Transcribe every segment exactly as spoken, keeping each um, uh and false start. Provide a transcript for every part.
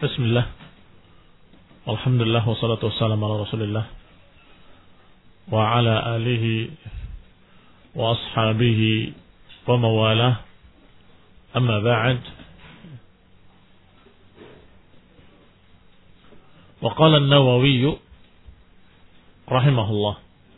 Bismillah. Alhamdulillah wassalatu wassalamu ala Rasulillah wa ala alihi wa ashabihi wa mawalah. Amma ba'd. Wa qala an-Nawawi rahimahullah,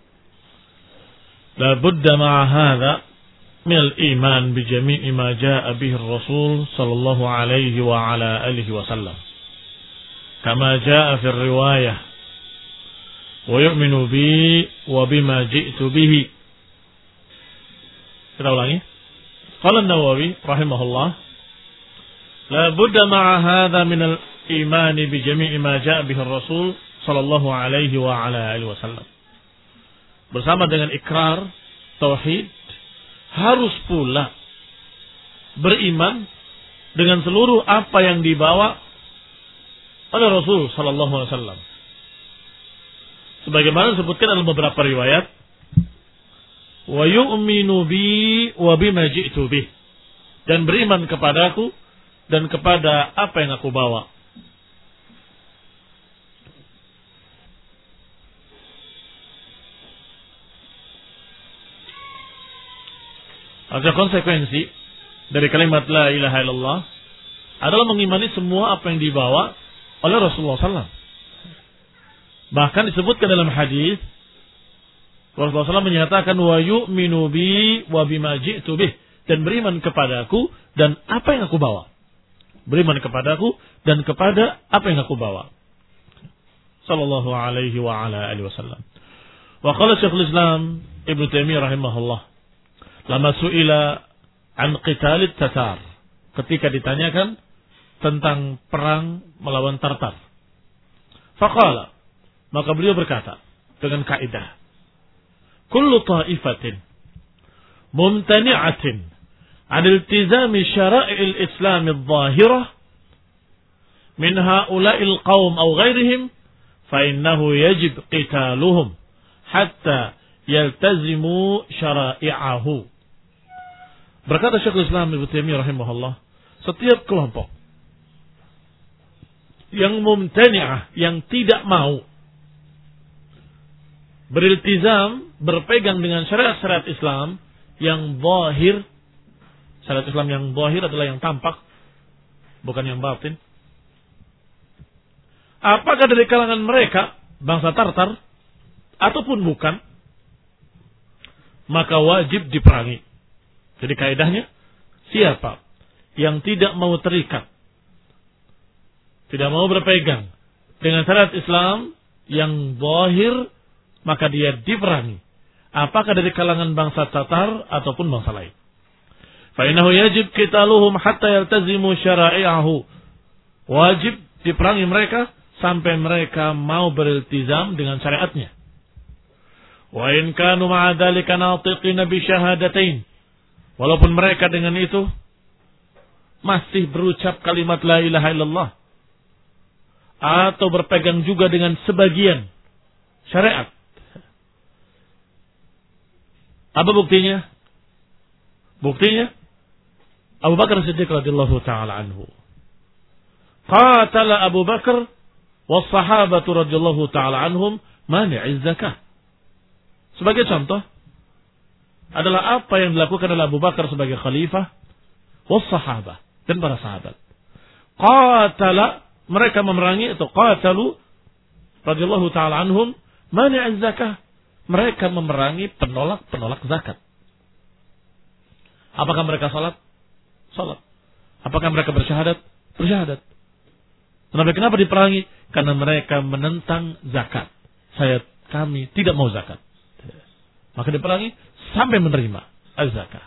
la budda ma'a hadha min al-iman bi jami'i ma jaa'a bihi ar-rasul sallallahu alaihi wa ala alihi wa sallam. Kama jaa fi riwayah wa yu'minu bi wa bima ji'tu bihi. Kita ulangi. Qala an-Nawawi rahimahullah, la budda ma'a hadha min al-iman bi jami'i ma jaa bihi ar-rasul sallallahu alaihi wa ala alihi wasallam. Bersama dengan ikrar tauhid, harus pula beriman dengan seluruh apa yang dibawa oleh Rasul sallallahu alaihi wasallam. Sebagaimana disebutkan dalam beberapa riwayat, wa yu'minu bi wa bima ji'tu bih, dan beriman kepadaku dan kepada apa yang aku bawa. Ada konsekuensi dari kalimat la ilaha illallah adalah mengimani semua apa yang dibawa oleh Rasulullah sallallahu alaihi wasallam. Bahkan disebutkan dalam hadis, Rasulullah sallallahu alaihi wasallam menyatakan wa yu'minu bi wa bima ji'tu bih, dan beriman kepadaku dan apa yang aku bawa. Beriman kepadaku dan kepada apa yang aku bawa. Sallallahu alaihi wa ala alihi wasallam. Wa qala Syekhul Islam Ibnu Taimiyah rahimahullah, lama su'ila an qitalit tatar, ketika ditanyakan tentang perang melawan Tartar. Faqala, maka beliau berkata dengan kaidah, kullu ta'ifatin mumtani'atin an iltizami syara'il islam adh-dhahirah min ha'ula'il qaum aw ghairihim fa innahu yajib qitaluhum hatta yaltazimu syara'i'ahu. Berkata Syekhul Islam Ibnu Taimiyah rahimahullah, setiap kelompok yang mumtani'ah, yang tidak mau beriltizam, berpegang dengan syariat-syariat Islam yang zahir. Syariat Islam yang zahir adalah yang tampak, bukan yang batin. Apakah dari kalangan mereka bangsa Tartar ataupun bukan, maka wajib diperangi. Jadi kaidahnya, siapa yang tidak mau terikat, tidak mau berpegang dengan syariat Islam yang zahir, maka dia diperangi. Apakah dari kalangan bangsa Tatar ataupun bangsa lain. Fa innahu yajib qitaluhum hatta yaltazimu syara'i'ahu. Wajib diperangi mereka sampai mereka mau beriltizam dengan syariatnya. Wa in kanu ma'a dzalika natiqina bi syahadatain. Walaupun mereka dengan itu masih berucap kalimat la ilaha illallah, atau berpegang juga dengan sebagian syariat. Apa buktinya? Buktinya Abu Bakar Siddiq radhiyallahu taala anhu. Qatala Abu Bakar was sahabatu radhiyallahu taala anhum mani'iz zakah. Sebagai contoh adalah apa yang dilakukan oleh Abu Bakar sebagai khalifah, was sahabah, dan para sahabat. Qatala, mereka memerangi, atau qatalu radhiyallahu taala anhum mani'iz zakah, mereka memerangi penolak-penolak zakat. Apakah mereka salat? Salat. Apakah mereka bersyahadat? Bersyahadat. Kenapa kenapa diperangi? Karena mereka menentang zakat. Saya kami tidak mau zakat. Maka diperangi sampai menerima az-zakah.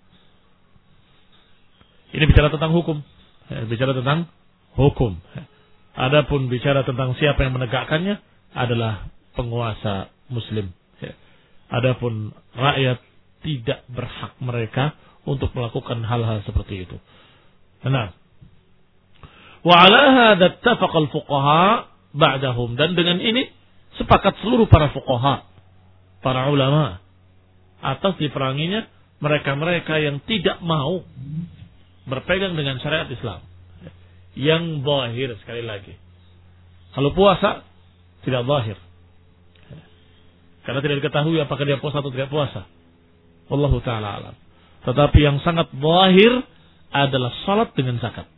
Ini bicara tentang hukum. Bicara tentang hukum. Adapun bicara tentang siapa yang menegakkannya adalah penguasa muslim. Adapun rakyat tidak berhak mereka untuk melakukan hal-hal seperti itu. Nah, wa ala hadza ittafaqa al-fuqaha ba'dahum, dan dengan ini sepakat seluruh para fuqaha, para ulama, atas diperanginya mereka-mereka yang tidak mau berpegang dengan syariat Islam, yang zahir sekali lagi. Kalau puasa tidak zahir. Karena tidak diketahui apakah dia puasa atau tidak puasa. Wallahu taala alam. Tetapi yang sangat zahir adalah salat dengan zakat.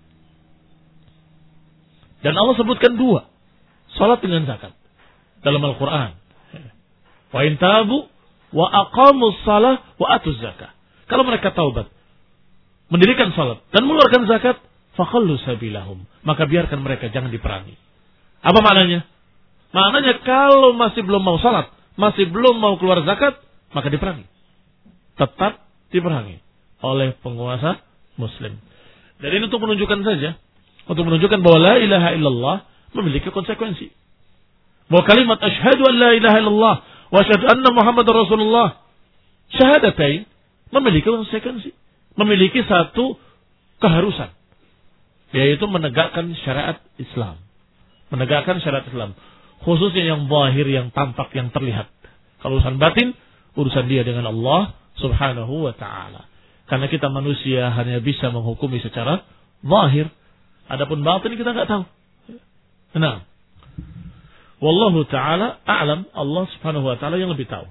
Dan Allah sebutkan dua, salat dengan zakat dalam Al-Qur'an. Wa in tabu wa aqamus shalah wa atuz zakah. Kalau mereka taubat, mendirikan salat dan mengeluarkan zakat, fakhallu sabilahum, maka biarkan mereka, jangan diperangi. Apa maknanya? Maknanya kalau masih belum mau salat, masih belum mau keluar zakat, maka diperangi. Tetap diperangi oleh penguasa muslim. Dan ini untuk menunjukkan saja, untuk menunjukkan bahwa la ilaha illallah memiliki konsekuensi. Bahwa kalimat asyhadu an la ilaha illallah wa asyhadu anna Muhammadar Rasulullah, syahadatain, memiliki konsekuensi, memiliki satu keharusan, yaitu menegakkan syariat Islam. Menegakkan syariat Islam, khususnya yang zahir, yang tampak, yang terlihat. Kalau urusan batin, urusan dia dengan Allah subhanahu wa ta'ala. Karena kita manusia hanya bisa menghukumi secara zahir. Adapun batin kita nggak tahu. Nah, wallahu ta'ala a'lam, Allah subhanahu wa ta'ala yang lebih tahu.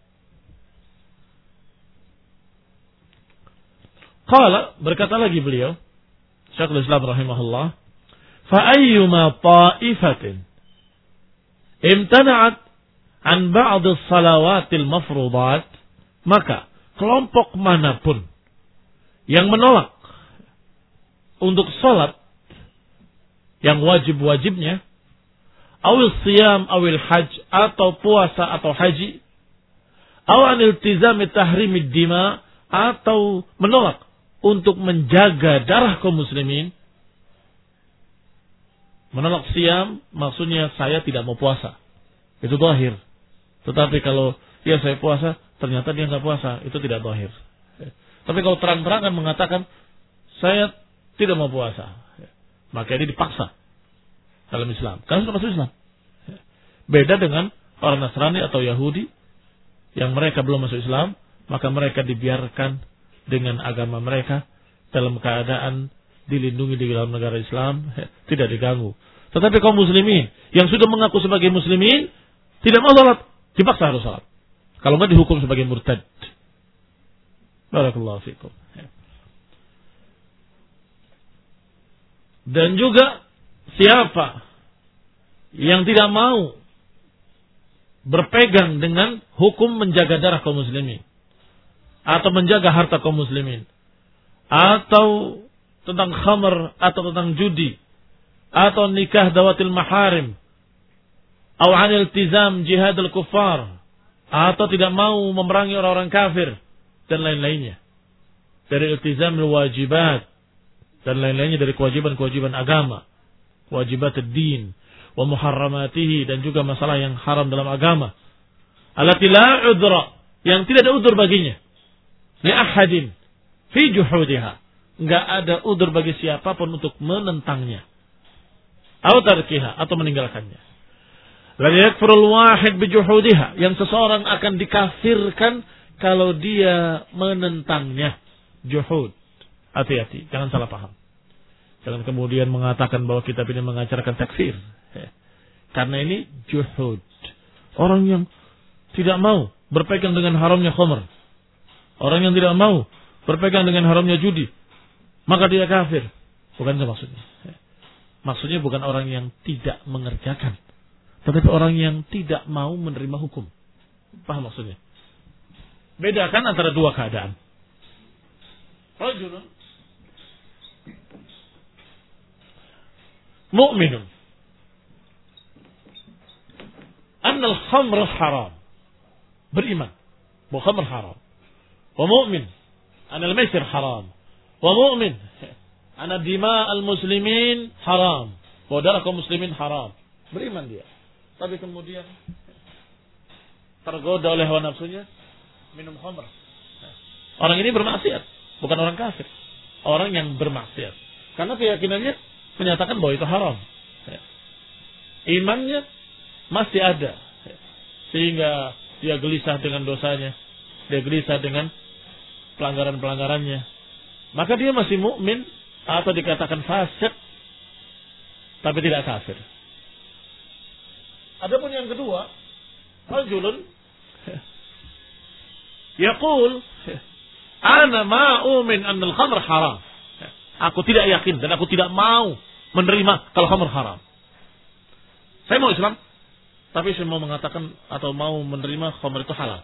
Qala, berkata lagi beliau, Syekhul Islam rahimahullah, fa ayyuma ta'ifatin imtana'at an ba'd as-salawatil mafruḍat, maka kelompok manapun yang menolak untuk salat yang wajib-wajibnya, awil siyam awil hajj, atau puasa atau haji, aw an iltizami tahrimid dima, atau menolak untuk menjaga darah kaum muslimin. Menolak siyam maksudnya saya tidak mau puasa, itu zahir. Tetapi kalau ya saya puasa, ternyata dia nggak puasa, itu tidak zahir. Tapi kalau terang-terangan mengatakan saya tidak mau puasa, maka ini dipaksa dalam Islam, karena sudah masuk Islam. Beda dengan orang Nasrani atau Yahudi yang mereka belum masuk Islam, maka mereka dibiarkan dengan agama mereka dalam keadaan dilindungi di dalam negara Islam, tidak diganggu. Tetapi kaum muslimin yang sudah mengaku sebagai muslimin tidak mau salat, dipaksa harus salat. Kalau enggak dihukum sebagai murtad. Barakallahu fikum. Dan juga siapa yang tidak mau berpegang dengan hukum menjaga darah kaum muslimin, atau menjaga harta kaum muslimin, atau tentang khamr, atau tentang judi, atau nikah dawatil maharim, atau anil iltizam jihadul kuffar, atau tidak mau memerangi orang-orang kafir, dan lain-lainnya dari iltizam wajibat, dan lain-lainnya dari kewajiban-kewajiban agama, wajibat ad-din wa muharramatihi, dan juga masalah yang haram dalam agama, allati la udra, yang tidak ada udzur baginya, li ahadin fi juhudiha, enggak ada udzur bagi siapapun untuk menentangnya, atau tarkiha, atau meninggalkannya. La yakfurul wahid bi juhudiha, yang seseorang akan dikafirkan kalau dia menentangnya. Juhud, hati-hati, jangan salah paham. Jangan kemudian mengatakan bahwa kitab ini mengajarkan takfir. Karena ini juhud. Orang yang tidak mau berpegang dengan haramnya khamr, orang yang tidak mau berpegang dengan haramnya judi, maka dia kafir. Bukan itu maksudnya. Maksudnya bukan orang yang tidak mengerjakan, tetapi orang yang tidak mau menerima hukum. Paham maksudnya? Bedakan antara dua keadaan. Rajulun mu'minun annal khamr haram, beriman bahwa khamr haram, wa mu'min annal maisir haram, wa mu'min anna dima al muslimin haram, bahwa darah kaum muslimin haram, beriman dia. Tapi kemudian tergoda oleh hawa nafsunya minum khamr. Orang ini bermaksiat, bukan orang kafir, orang yang bermaksiat, karena keyakinannya menyatakan bahwa itu haram. Imannya masih ada, sehingga dia gelisah dengan dosanya, dia gelisah dengan pelanggaran-pelanggarannya. Maka dia masih mukmin atau dikatakan fasik tapi tidak kafir. Adapun yang kedua, rajulun yaqul ana ma umin an al-khamr haram. Aku tidak yakin dan aku tidak mau menerima kalau khamr haram. Saya mau Islam, tapi saya mau mengatakan atau mau menerima khamr itu halal.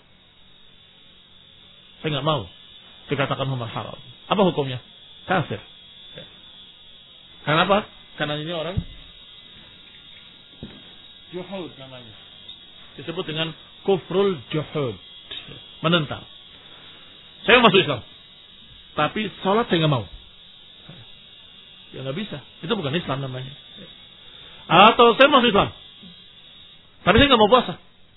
Saya nggak mau dikatakan khamr haram. Apa hukumnya? Kafir. Karena apa? Karena ini orang juhud namanya. Disebut dengan kufrul juhud. Menentang. Saya masuk Islam, tapi sholat saya nggak mau. Ya nggak bisa. Itu bukan Islam namanya. Atau saya masuk Islam, tapi saya nggak mau puasa.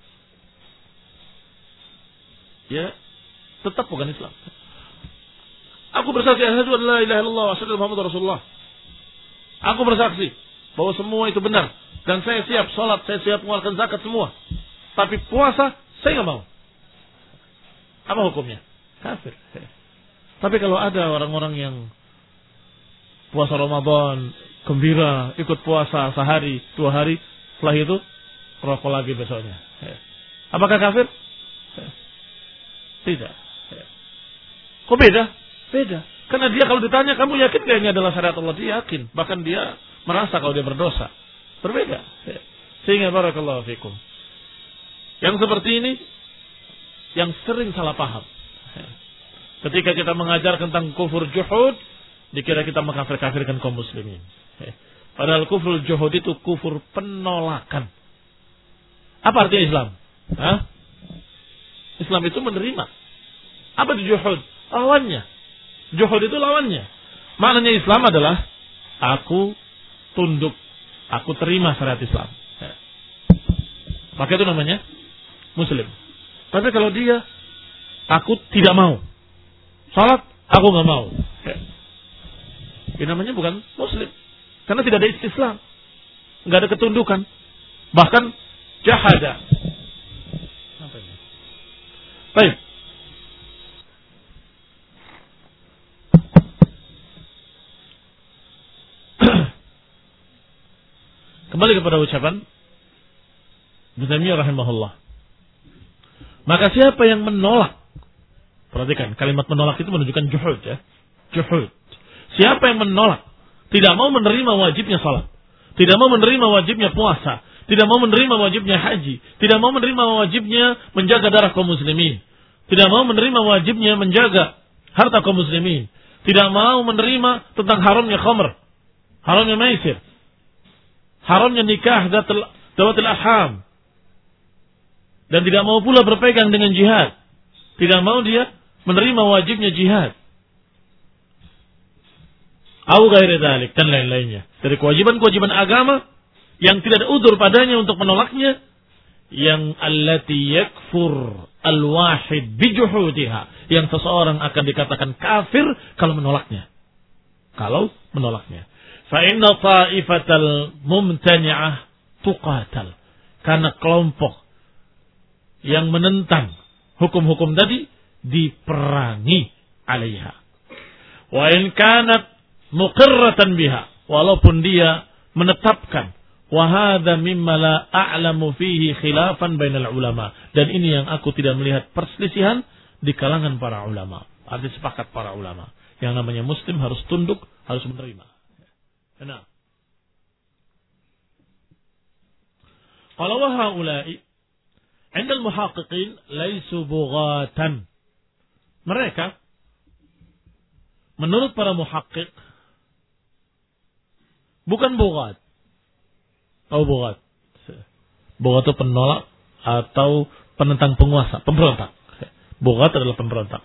Ya, tetap bukan Islam. Aku bersaksi asyhadu an la ilaha illallah wa asyhadu anna Muhammadar Rasulullah. Aku bersaksi bahwa semua itu benar dan saya siap sholat, saya siap mengeluarkan zakat semua. Tapi puasa saya nggak mau. Apa hukumnya? Kafir. Tapi kalau ada orang-orang yang puasa Ramadan gembira, ikut puasa sehari, dua hari, setelah itu rokok lagi besoknya. Apakah kafir? Tidak. Kok beda? Beda. Karena dia kalau ditanya, kamu yakin gak ini adalah syariat Allah? Dia yakin. Bahkan dia merasa kalau dia berdosa. Berbeda. Sehingga barakallahu fikum. Yang seperti ini, yang sering salah paham. Ketika kita mengajar tentang kufur juhud, dikira kita mengkafir-kafirkan kaum muslimin. Padahal kufur juhud itu kufur penolakan. Apa artinya Islam? Hah? Islam itu menerima. Apa itu juhud? Lawannya. Juhud itu lawannya. Maknanya Islam adalah aku tunduk, aku terima syariat Islam. Maka itu namanya Muslim. Tapi kalau dia aku tidak mau, salat aku nggak mau, ini namanya bukan Muslim. Karena tidak ada Islam, nggak ada ketundukan, bahkan jahada. Baik. Kembali kepada ucapan Ibnu Taimiyah rahimahullah. Maka siapa yang menolak, perhatikan kalimat menolak itu menunjukkan juhud ya, juhud. Siapa yang menolak, tidak mau menerima wajibnya salat, tidak mau menerima wajibnya puasa, tidak mau menerima wajibnya haji, tidak mau menerima wajibnya menjaga darah kaum muslimin, tidak mau menerima wajibnya menjaga harta kaum muslimin, tidak mau menerima tentang haramnya khamr, haramnya maisir, haramnya nikah dawatul arham, dan tidak mau pula berpegang dengan jihad, tidak mau dia menerima wajibnya jihad, au ghairi dzalik dan lain-lainnya dari kewajiban-kewajiban agama yang tidak ada udzur padanya untuk menolaknya, yang allati yakfur al-wahid bijuhudiha, yang seseorang akan dikatakan kafir kalau menolaknya. Kalau menolaknya. Fa inna ta'ifatal mumtani'ah tuqatal. Karena kelompok yang menentang hukum-hukum tadi diperangi alaiha. Wa in kanat muqirratan biha, walaupun dia menetapkan, wa hadza mimma la a'lamu fihi khilafan bainal ulama, dan ini yang aku tidak melihat perselisihan di kalangan para ulama. Artinya sepakat para ulama, yang namanya muslim harus tunduk, harus menerima. Nah, kalau wa haula'i 'inda al-muhaqqiqin laisu bughatan. Mereka menurut para muhaqqiq bukan bughat. Tahu bughat? Bughat itu penolak atau penentang penguasa, pemberontak. Bughat adalah pemberontak.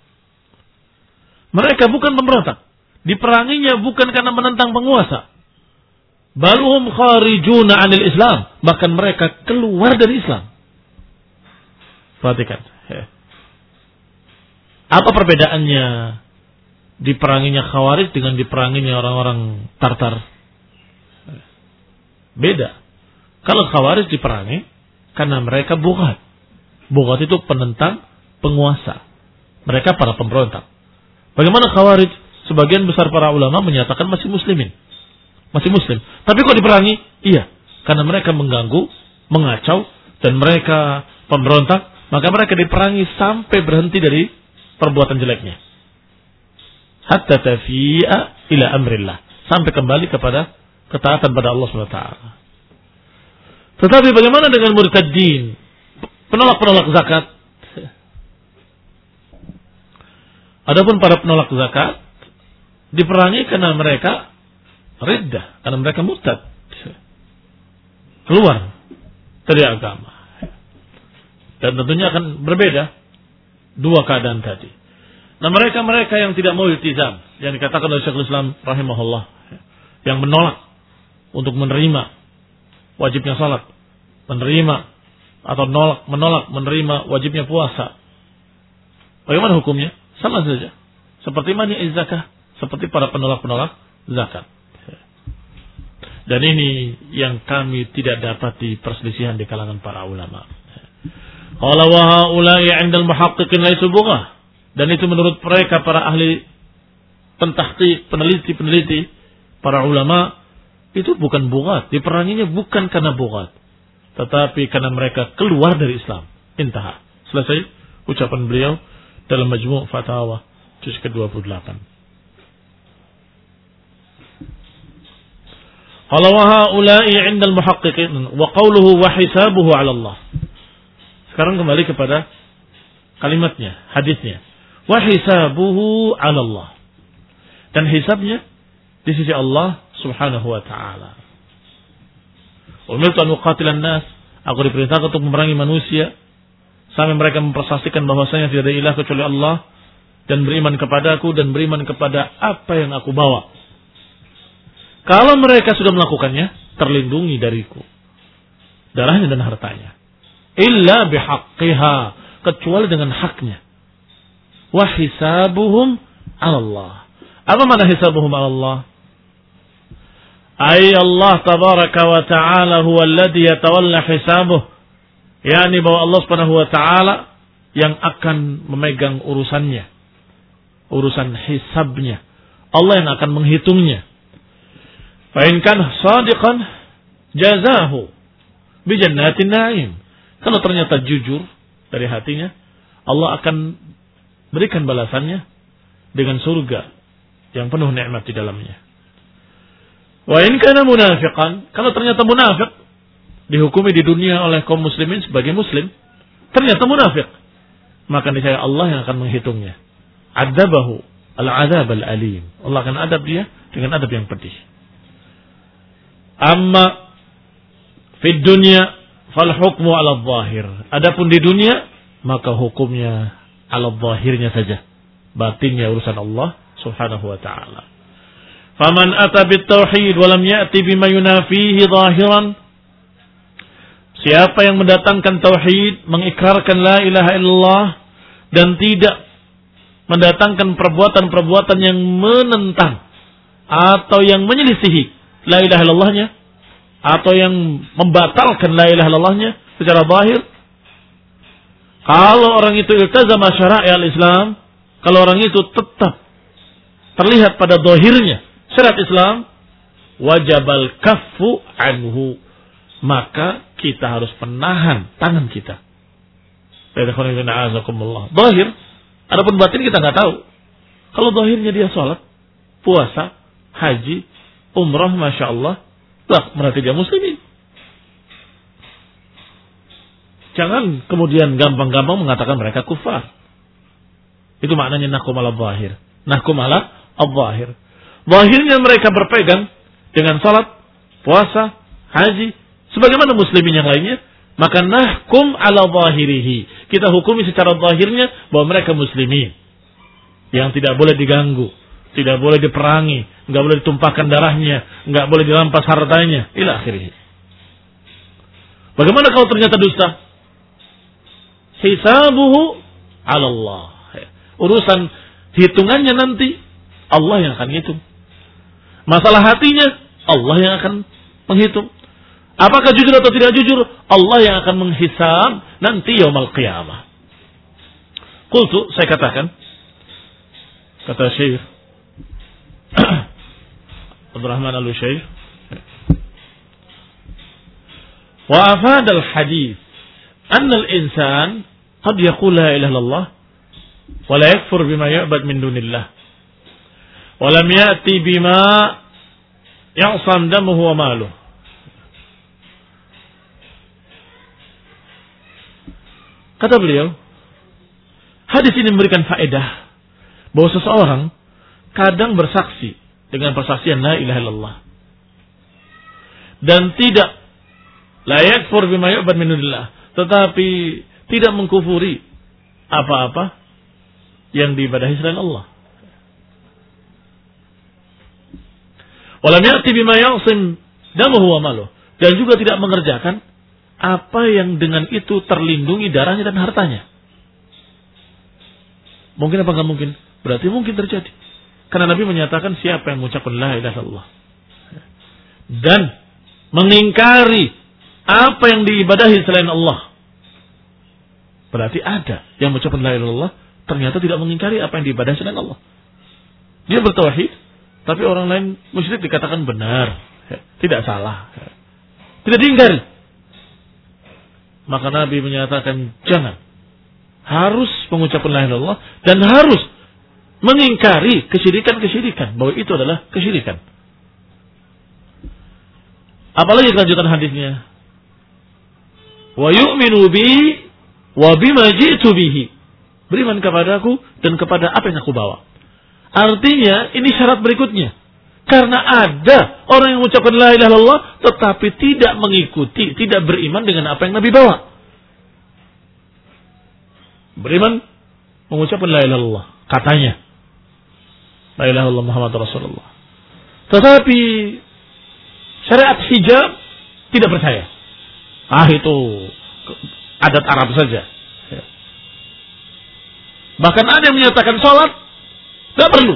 Mereka bukan pemberontak. Diperanginya bukan karena menentang penguasa. Baluhum kharijuna 'anil Islam, bahkan mereka keluar dari Islam. Perhatikan. Apa perbedaannya diperanginya Khawarij dengan diperanginya orang-orang Tartar? Beda. Kalau Khawarij diperangi karena mereka bughat. Bughat itu penentang penguasa. Mereka para pemberontak. Bagaimana Khawarij? Sebagian besar para ulama menyatakan masih muslimin. masih muslim. Tapi kok diperangi? Iya, karena mereka mengganggu, mengacau, dan mereka pemberontak, maka mereka diperangi sampai berhenti dari perbuatan jeleknya. Hatta tafi'a ila amrillah, sampai kembali kepada ketaatan pada Allah subhanahu wa taala. Tetapi bagaimana dengan murtadin, penolak-penolak zakat? Adapun para penolak zakat diperangi karena mereka riddah, karena mereka murtad, keluar dari agama. Dan tentunya akan berbeda dua keadaan tadi. Nah, mereka-mereka yang tidak mau iltizam, yang dikatakan oleh Syekhul Islam rahimahullah, yang menolak untuk menerima wajibnya salat, menerima atau menolak, menolak menerima wajibnya puasa. Bagaimana hukumnya? Sama saja. Seperti mani zakah, seperti para penolak-penolak zakat. Dan ini yang kami tidak dapati perselisihan di kalangan para ulama. Qala wa haula'i 'inda al-muhaqqiqin laysu bughah. Dan itu menurut mereka para ahli pentahqiq, peneliti-peneliti, para ulama, itu bukan bughat, diperanginya bukan karena bughat, tetapi karena mereka keluar dari Islam. Intah. Selesai ucapan beliau dalam Majmu' Fatawa juz ke dua puluh delapan. Qala wa haula'i 'inda al-muhaqqiqin wa qawluhu wa hisabuhu 'ala Allah. Sekarang kembali kepada kalimatnya, hadisnya. Wa hisabuhu 'ala Allah. Dan hisabnya di sisi Allah Subhanahu wa taala. Umirtu an uqatilan nas, aku diperintahkan untuk memerangi manusia sampai mereka mempersaksikan bahwasanya tidak ada ilah kecuali Allah dan beriman kepadaku dan beriman kepada apa yang aku bawa. Kalau mereka sudah melakukannya, terlindungi dariku darahnya dan hartanya. Illa bihaqqiha, kecuali dengan haknya. Wa hisabuhum 'ala Allah. Apa makna hisabuhum 'ala Allah? Ay Allah tabaraka wa ta'ala huwa alladhi yatawalla hisabuh. Yani bahwa Allah Subhanahu wa taala yang akan memegang urusannya. Urusan hisabnya. Allah yang akan menghitungnya. Fa in kana shadiqan jazahu bi jannatin na'im. Kalau ternyata jujur dari hatinya, Allah akan berikan balasannya dengan surga yang penuh nikmat di dalamnya. Wa in kana munafiqan, kalau ternyata munafik, dihukumi di dunia oleh kaum muslimin sebagai muslim, ternyata munafik, maka niscaya Allah yang akan menghitungnya. Adzabahu al-'adzab al-alim. Allah akan adab dia dengan adab yang pedih. Amma fid dunya fal hukmu 'ala adh-dhahir. Adapun di dunia maka hukumnya 'ala adh-dhahirnya saja. Batinnya urusan Allah Subhanahu wa taala. Faman ata bit tauhid wa lam ya'ti bima yunafihi zahiran. Siapa yang mendatangkan tauhid, mengikrarkan la ilaha illallah dan tidak mendatangkan perbuatan-perbuatan yang menentang atau yang menyelisihi la ilaha illallahnya atau yang membatalkan la ilaha illallahnya secara zahir, kalau orang itu iltazama syara'i al-Islam, kalau orang itu tetap terlihat pada zahirnya syariat Islam, wajabal kaffu anhu, maka kita harus menahan tangan kita. Zahir, adapun batin kita nggak tahu. Kalau zahirnya dia sholat, puasa, haji, umrah, masya Allah, lah berarti dia muslimin. Jangan kemudian gampang-gampang mengatakan mereka kufar. Itu maknanya nahkum ala zahir. Nahkum ala al-zahir. Zahirnya mereka berpegang dengan salat, puasa, haji, sebagaimana muslimin yang lainnya, maka nahkum ala zahirihi. Kita hukumi secara zahirnya bahwa mereka muslimin. Yang tidak boleh diganggu, tidak boleh diperangi, enggak boleh ditumpahkan darahnya, enggak boleh dirampas hartanya, ila akhirih. Bagaimana kalau ternyata dusta? Hisabuhu 'ala Allah. Urusan hitungannya nanti Allah yang akan hitung. Masalah hatinya Allah yang akan menghitung. Apakah jujur atau tidak jujur, Allah yang akan menghisab nanti yaumul qiyamah. Qultu, saya katakan, kata Syekh Abdurrahman Al-Syekh Wa afadal hadis anna al-insan qad yaqul la ilaha illallah wa la yakfur bima yu'bad min dunillah wa lam ya'ti bima ya'sam damuhu wa maluhu. Kata beliau, hadis ini memberikan faedah bahwa seseorang kadang bersaksi dengan persaksian la ilaha illallah dan tidak la yakfur bima yu'bad min dunillah, tetapi tidak mengkufuri apa-apa yang diibadahi selain Allah. Walam ya'ti bima ya'sim damuhu wa maluhu, dan juga tidak mengerjakan apa yang dengan itu terlindungi darahnya dan hartanya. Mungkin apa enggak mungkin? Berarti mungkin terjadi. Karena Nabi menyatakan siapa yang mengucapkan la ilaha illallah dan mengingkari apa yang diibadahi selain Allah, berarti ada yang mengucapkan la ilaha illallah ternyata tidak mengingkari apa yang diibadahi selain Allah. Dia bertauhid, tapi orang lain musyrik dikatakan benar, tidak salah, tidak diingkari. Maka Nabi menyatakan jangan, harus mengucapkan la ilaha illallah dan harus mengingkari kesyirikan-kesyirikan, bahwa itu adalah kesyirikan. Apalagi kelanjutan hadisnya, wa yu'minu bi wa bima ji'tu bihi, beriman kepadaku dan kepada apa yang aku bawa. Artinya ini syarat berikutnya, karena ada orang yang mengucapkan la ilaha illallah tetapi tidak mengikuti, tidak beriman dengan apa yang Nabi bawa. Beriman mengucapkan la ilaha illallah, katanya la ilaha illallah Muhammad Rasulullah, tetapi syariat hijab tidak percaya. Ah, itu adat Arab saja. Bahkan ada yang menyatakan sholat tidak perlu.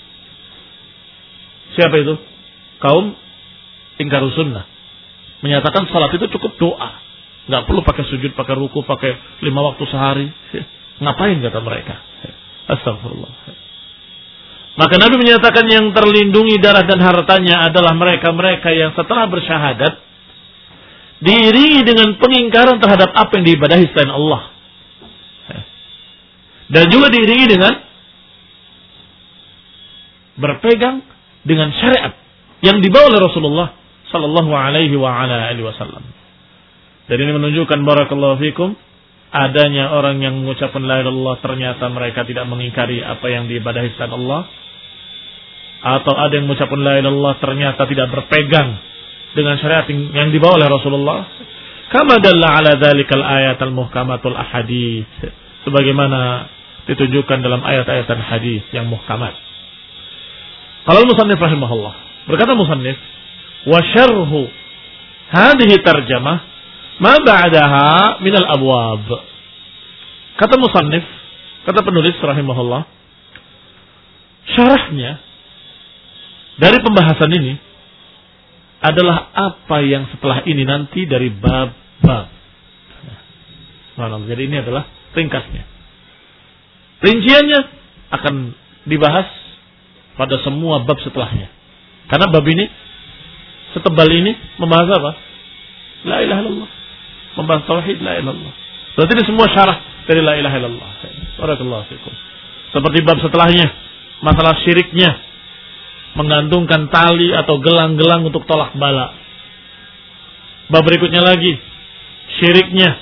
Siapa itu? Kaum ingkar sunnah. Menyatakan sholat itu cukup doa, nggak perlu pakai sujud, pakai ruku, pakai lima waktu sehari. Ngapain kata mereka? Astagfirullah. Maka Nabi menyatakan yang terlindungi darah dan hartanya adalah mereka-mereka yang setelah bersyahadat diiringi dengan pengingkaran terhadap apa yang diibadahi selain Allah, dan juga diiringi dengan berpegang dengan syariat yang dibawa oleh Rasulullah sallallahu alaihi wa ala alihi wasallam. Dan ini menunjukkan barakallahu fikum adanya orang yang mengucapkan la ilaha illallah ternyata mereka tidak mengingkari apa yang diibadahi selain Allah, atau ada yang mengucapkan la ilaha illallah ternyata tidak berpegang dengan syariat yang dibawa oleh Rasulullah. Kama dalla ala dzalikal ayatul muhkamatul ahadits, sebagaimana ditunjukkan dalam ayat-ayat dan hadis yang muhkamat. Qala al-musannif rahimahullah, berkata musannif, wa syarhu hadhihi tarjamah ma ba'daha min al-abwab. Kata musannif, kata penulis rahimahullah, syarahnya dari pembahasan ini adalah apa yang setelah ini nanti dari bab-bab. Nah, jadi ini adalah ringkasnya. Rinciannya akan dibahas pada semua bab setelahnya. Karena bab ini setebal ini membahas apa? La ilaha illallah. Membahas tauhid la ilaha illallah. Berarti ini semua syarah dari la ilaha illallah. Barakallahu fikum. Seperti bab setelahnya, masalah syiriknya, menggantungkan tali atau gelang-gelang untuk tolak bala. Bab berikutnya lagi, syiriknya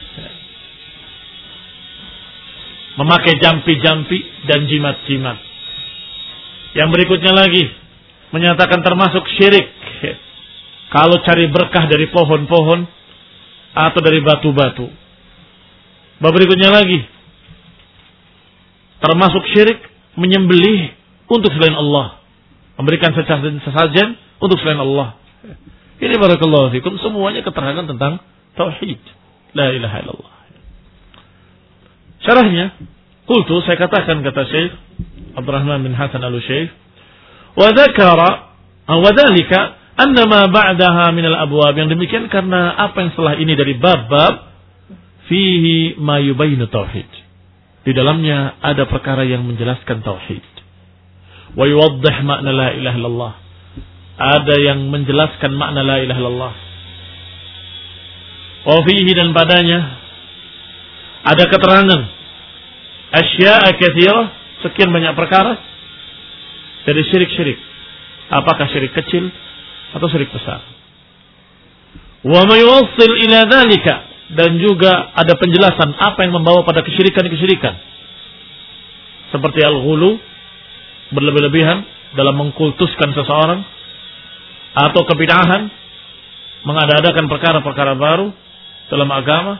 memakai jampi-jampi dan jimat-jimat. Yang berikutnya lagi menyatakan termasuk syirik kalau cari berkah dari pohon-pohon atau dari batu-batu. Bab berikutnya lagi termasuk syirik menyembelih untuk selain Allah, memberikan sesajen untuk selain Allah. Ini barakallahu fikum semuanya keterangan tentang tauhid la ilaha illallah. Syarahnya, qultu, saya katakan kata Syekh Abdurrahman bin Hasan Al-Utsyaif, wa dzakara wa dzalika anna ma ba'daha min al-abwab, yang demikian karena apa yang setelah ini dari bab-bab, fihi ma yubayinu tauhid, di dalamnya ada perkara yang menjelaskan tauhid. Wa yuwaddih makna la ilaha illallah, ada yang menjelaskan makna la ilaha illallah. Wa fihi dan padanya ada keterangan asya'a katsirah, sekian banyak perkara dari syirik-syirik. Apakah syirik kecil atau syirik besar? Wa ma yuwassil ila dzalika, dan juga ada penjelasan apa yang membawa pada kesyirikan-kesyirikan. Seperti al-ghulu, berlebih-lebihan dalam mengkultuskan seseorang, atau kebid'ahan, mengada-adakan perkara-perkara baru dalam agama.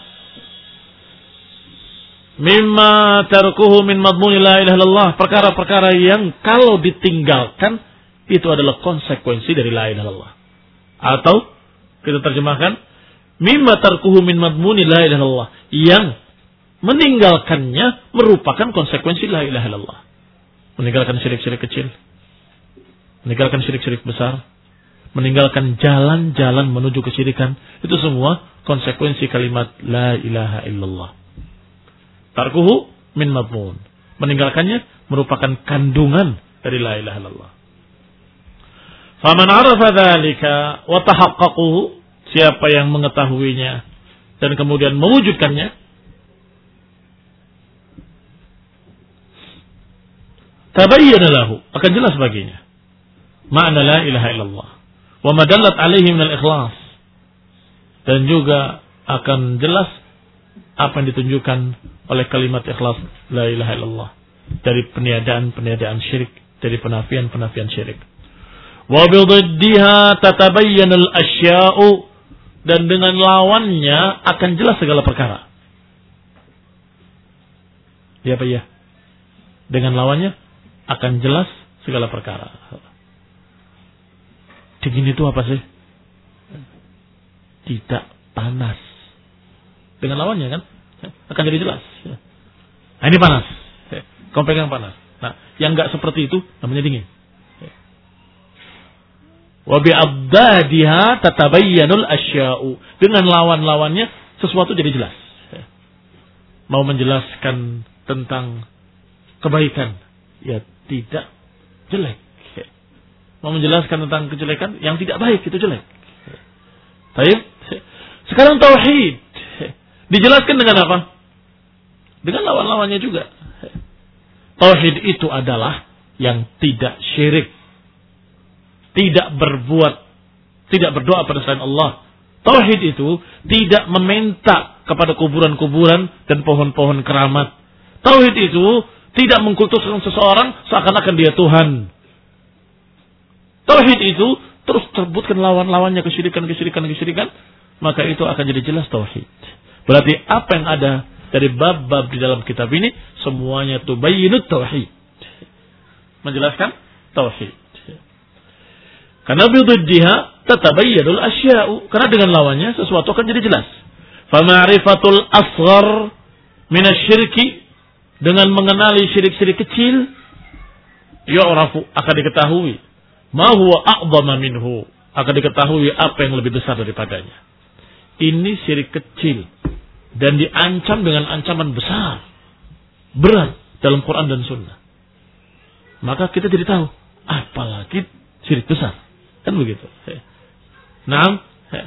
Mimma tarkuhu min madmuni la ilaha illallah, perkara-perkara yang kalau ditinggalkan itu adalah konsekuensi dari la ilaha illallah. Atau kita terjemahkan mimma tarkuhu min madmuni la ilaha illallah, yang meninggalkannya merupakan konsekuensi la ilaha illallah. Meninggalkan syirik-syirik kecil, meninggalkan syirik-syirik besar, meninggalkan jalan-jalan menuju kesyirikan, itu semua konsekuensi kalimat la ilaha illallah. Tarkuhu min madmun, meninggalkannya merupakan kandungan dari la ilaha illallah. Faman arafa dzalika wa tahaqqaquhu, siapa yang mengetahuinya dan kemudian mewujudkannya, tabayyana lahu, akan jelas baginya makna la ilaha illallah wa ma dallat alaihi min al-ikhlas, dan juga akan jelas apa yang ditunjukkan oleh kalimat ikhlas la ilaha illallah dari peniadaan-peniadaan syirik, dari penafian-penafian syirik. Wa bididdiha tatabayyana al-asya'u, dan dengan lawannya akan jelas segala perkara. Ya apa ya? Dengan lawannya akan jelas segala perkara. Dingin itu apa sih? Tidak panas. Dengan lawannya kan akan jadi jelas. Nah, ini panas. Kamu pegang panas. Nah, yang enggak seperti itu namanya dingin. Wa bi'addadiha tatabayyanul asya'u, dengan lawan-lawannya sesuatu jadi jelas. Mau menjelaskan tentang kebaikan, ya tidak jelek. Mau menjelaskan tentang kejelekan, yang tidak baik itu jelek. Baik. Sekarang tauhid dijelaskan dengan apa? Dengan lawan-lawannya juga. Tauhid itu adalah yang tidak syirik, tidak berbuat, tidak berdoa pada selain Allah. Tauhid itu tidak meminta kepada kuburan-kuburan dan pohon-pohon keramat. Tauhid itu tidak mengkultuskan seseorang seakan-akan dia Tuhan. Tauhid itu terus terbutkan lawan-lawannya, kesyirikan-kesyirikan-kesyirikan, maka itu akan jadi jelas tauhid. Berarti apa yang ada dari bab-bab di dalam kitab ini semuanya tubayyinut tauhid, menjelaskan tauhid. Karena bididdiha tatabayyadul asya'u, karena dengan lawannya sesuatu akan jadi jelas. Fa ma'rifatul asghar minasyirki, dengan mengenali syirik-syirik kecil, yu'rafu, akan diketahui ma huwa a'dhama minhu, akan diketahui apa yang lebih besar daripadanya. Ini syirik kecil dan diancam dengan ancaman besar, berat dalam Quran dan Sunnah. Maka kita jadi tahu, apalagi syirik besar. Kan begitu. Naam.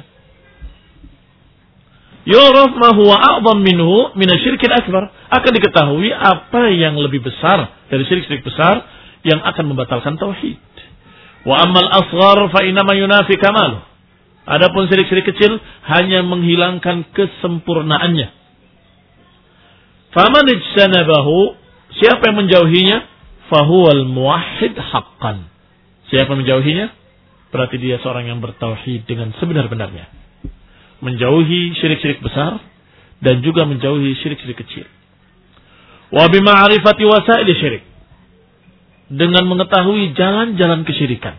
Yuraf ma huwa a'dham minhu min asy-syirkil akbar, akan diketahui apa yang lebih besar dari syirik-syirik besar yang akan membatalkan tauhid. Wa ammal asghar fa inma yunafi kamal. Adapun syirik-syirik kecil hanya menghilangkan kesempurnaannya. Faman ijtanabahu, siapa yang menjauhinya, fahuwal muwahhid haqqan. Siapa yang menjauhinya, berarti dia seorang yang bertauhid dengan sebenar-benarnya. Menjauhi syirik-syirik besar dan juga menjauhi syirik-syirik kecil. Wa bima'rifati wasail syirik, dengan mengetahui jalan-jalan kesyirikan.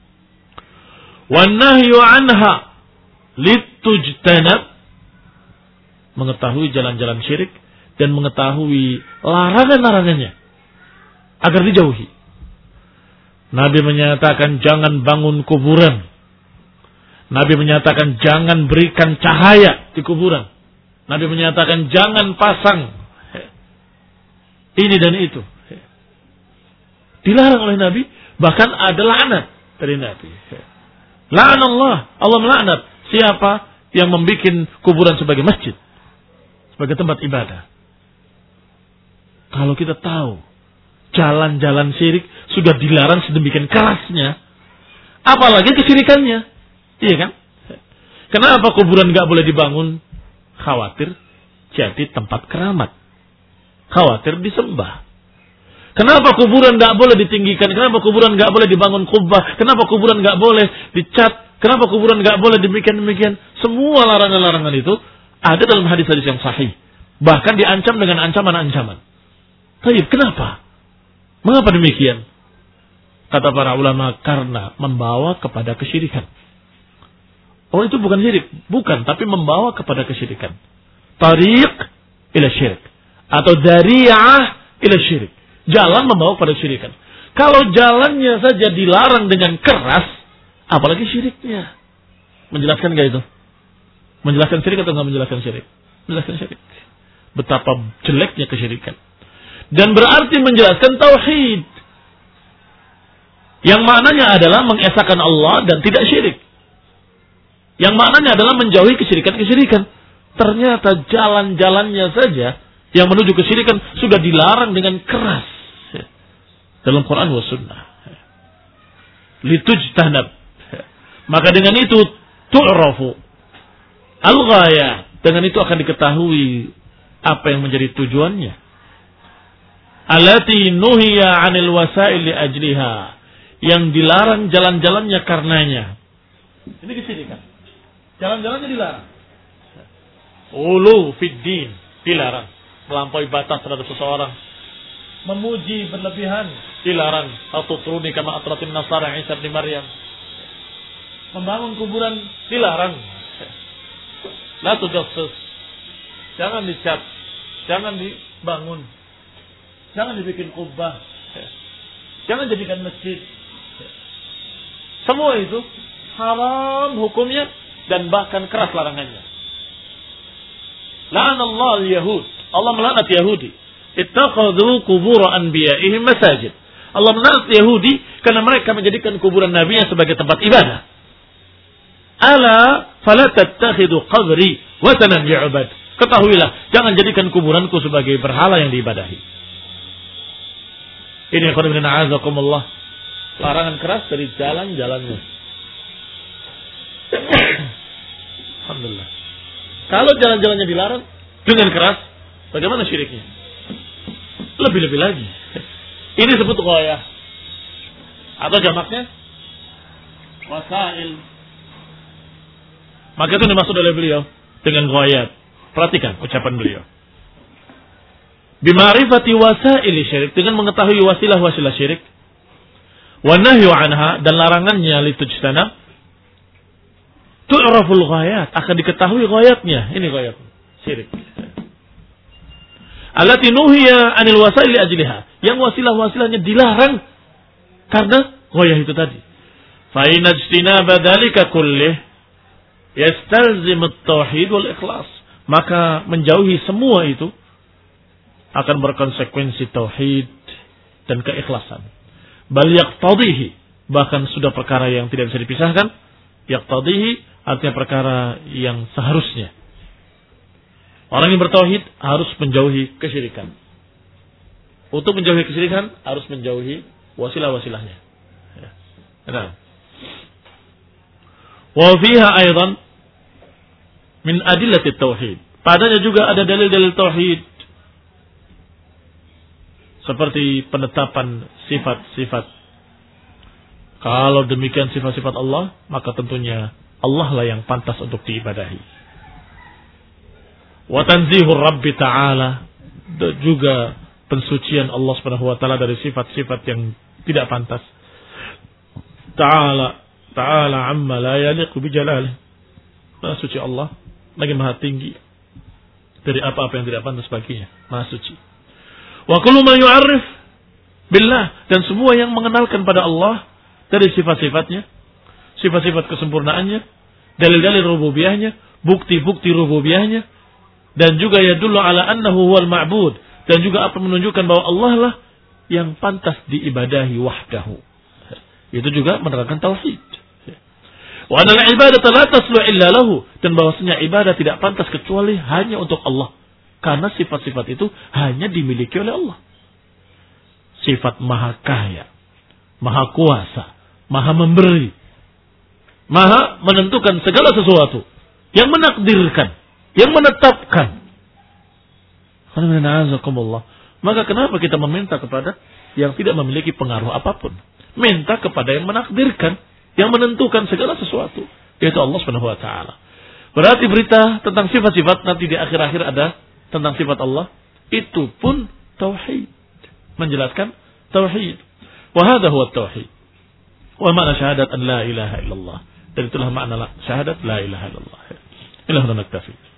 Wan nahyu anha litujtanab, mengetahui jalan-jalan syirik dan mengetahui larangan-larangannya agar dijauhi. Nabi menyatakan jangan bangun kuburan. Nabi menyatakan jangan berikan cahaya di kuburan. Nabi menyatakan jangan pasang ini dan itu. Dilarang oleh Nabi, bahkan ada laknat dari Nabi. La'anallah, Allah melaknat siapa yang membuat kuburan sebagai masjid, sebagai tempat ibadah. Kalau kita tahu jalan-jalan syirik sudah dilarang sedemikian kerasnya, apalagi kesyirikannya, iya kan? Kenapa kuburan nggak boleh dibangun? Khawatir jadi tempat keramat, khawatir disembah. Kenapa kuburan nggak boleh ditinggikan? Kenapa kuburan nggak boleh dibangun kubah? Kenapa kuburan nggak boleh dicat? Kenapa kuburan nggak boleh demikian demikian? Semua larangan-larangan itu ada dalam hadis-hadis yang sahih, bahkan diancam dengan ancaman-ancaman. Tapi kenapa? Mengapa demikian? Kata para ulama, karena membawa kepada kesyirikan. Oh, itu bukan syirik, bukan, tapi membawa kepada kesyirikan. Tariq ila syirik atau dari'ah ila syirik. Jalan membawa pada syirikan. Kalau jalannya saja dilarang dengan keras, apalagi syiriknya. Menjelaskan gak itu? Menjelaskan syirik atau gak menjelaskan syirik? Menjelaskan syirik. Betapa jeleknya kesyirikan. Dan berarti menjelaskan tauhid. Yang maknanya adalah mengesahkan Allah dan tidak syirik. Yang maknanya adalah menjauhi kesyirikan-kesyirikan. Ternyata jalan-jalannya saja yang menuju kesyirikan sudah dilarang dengan keras dalam Quran wa sunnah. Litujtanab. Maka dengan itu tu'rafu al-ghayah. Dengan itu akan diketahui apa yang menjadi tujuannya. Allati nuhiya 'anil wasail li ajliha. Yang dilarang jalan-jalannya karenanya. Ini kesyirikan. Jalan-jalannya dilarang. Ulu fid din, dilarang. Melampaui batas terhadap seseorang. Memuji berlebihan, dilarang. Atau turuni kama atratin nasara Isa bin Maryam. Membangun kuburan, dilarang. La tujassus. Jangan dicat. Jangan dibangun. Jangan dibikin kubah. Jangan jadikan masjid. Semua itu haram hukumnya dan bahkan keras larangannya. La'anallahu al-yahud. Allah melaknat Yahudi. Ittakhadhu qubur anbiya'ihim masajid. Allah melaknat Yahudi karena mereka menjadikan kuburan nabinya sebagai tempat ibadah. Ala fala tattakhidhu qabri watanan yu'bad. Ketahuilah, jangan jadikan kuburanku sebagai berhala yang diibadahi. Ini qul inna a'azakumullah. Larangan keras dari jalan-jalannya. Alhamdulillah. Kalau jalan-jalannya dilarang dengan keras, bagaimana syiriknya? Lebih-lebih lagi. Ini disebut ghayah. Atau jamaknya wasail. Maka itu dimaksud oleh beliau dengan ghayat. Perhatikan ucapan beliau. Bima'rifati wasail syirik, dengan mengetahui wasilah-wasilah syirik. Wa nahyu anha, dan larangannya litujtanab. Tu'raful ghayat, akan diketahui ghayatnya. Ini ghayat syirik. Allati nuhiya 'anil wasail li ajliha, yang wasilah-wasilahnya dilarang karena ghayah itu tadi. Fa inajtinaba dzalika kullih yastalzim at-tauhid wal ikhlas. Maka menjauhi semua itu akan berkonsekuensi tauhid dan keikhlasan. Bal yaqtadihi, bahkan sudah perkara yang tidak bisa dipisahkan. Yaqtadihi artinya perkara yang seharusnya. Orang yang bertauhid harus menjauhi kesyirikan. Untuk menjauhi kesyirikan harus menjauhi wasilah-wasilahnya. Nah. Wa fiha aidan min adillati tauhid. Padanya juga ada dalil-dalil tauhid. Seperti penetapan sifat-sifat. Kalau demikian sifat-sifat Allah, maka tentunya Allah lah yang pantas untuk diibadahi. Wa tanzihur Rabbi Ta'ala, juga pensucian Allah Subhanahu wa taala dari sifat-sifat yang tidak pantas. Ta'ala, ta'ala amma la yaliqu bi jalalih. Maha suci Allah, lagi maha tinggi dari apa-apa yang tidak pantas baginya. Maha suci. Wa kullu ma yu'arrif billah, dan semua yang mengenalkan pada Allah dari sifat-sifatnya, sifat-sifat kesempurnaannya, dalil-dalil rububiyahnya, bukti-bukti rububiyahnya, dan juga yadullu ala annahu huwal ma'bud, dan juga apa menunjukkan bahwa Allah lah yang pantas diibadahi wahdahu. Itu juga menerangkan tauhid. Wa anal ibadata la taslu illa lahu, dan bahwasanya ibadah tidak pantas kecuali hanya untuk Allah. Karena sifat-sifat itu hanya dimiliki oleh Allah. Sifat maha kaya, maha kuasa, maha memberi, maha menentukan segala sesuatu, yang menakdirkan, yang menetapkan. Maka kenapa kita meminta kepada yang tidak memiliki pengaruh apapun? Minta kepada yang menakdirkan, yang menentukan segala sesuatu, yaitu Allah Subhanahu wa taala. Berarti berita tentang sifat-sifat nanti di akhir-akhir ada tentang sifat Allah, itu pun tauhid. Menjelaskan tauhid. Wa hadha huwa tauhid. Wa ma'na syahadat an la ilaha illallah. Dan itulah makna syahadat la ilaha illallah. Ilahuna naktafi.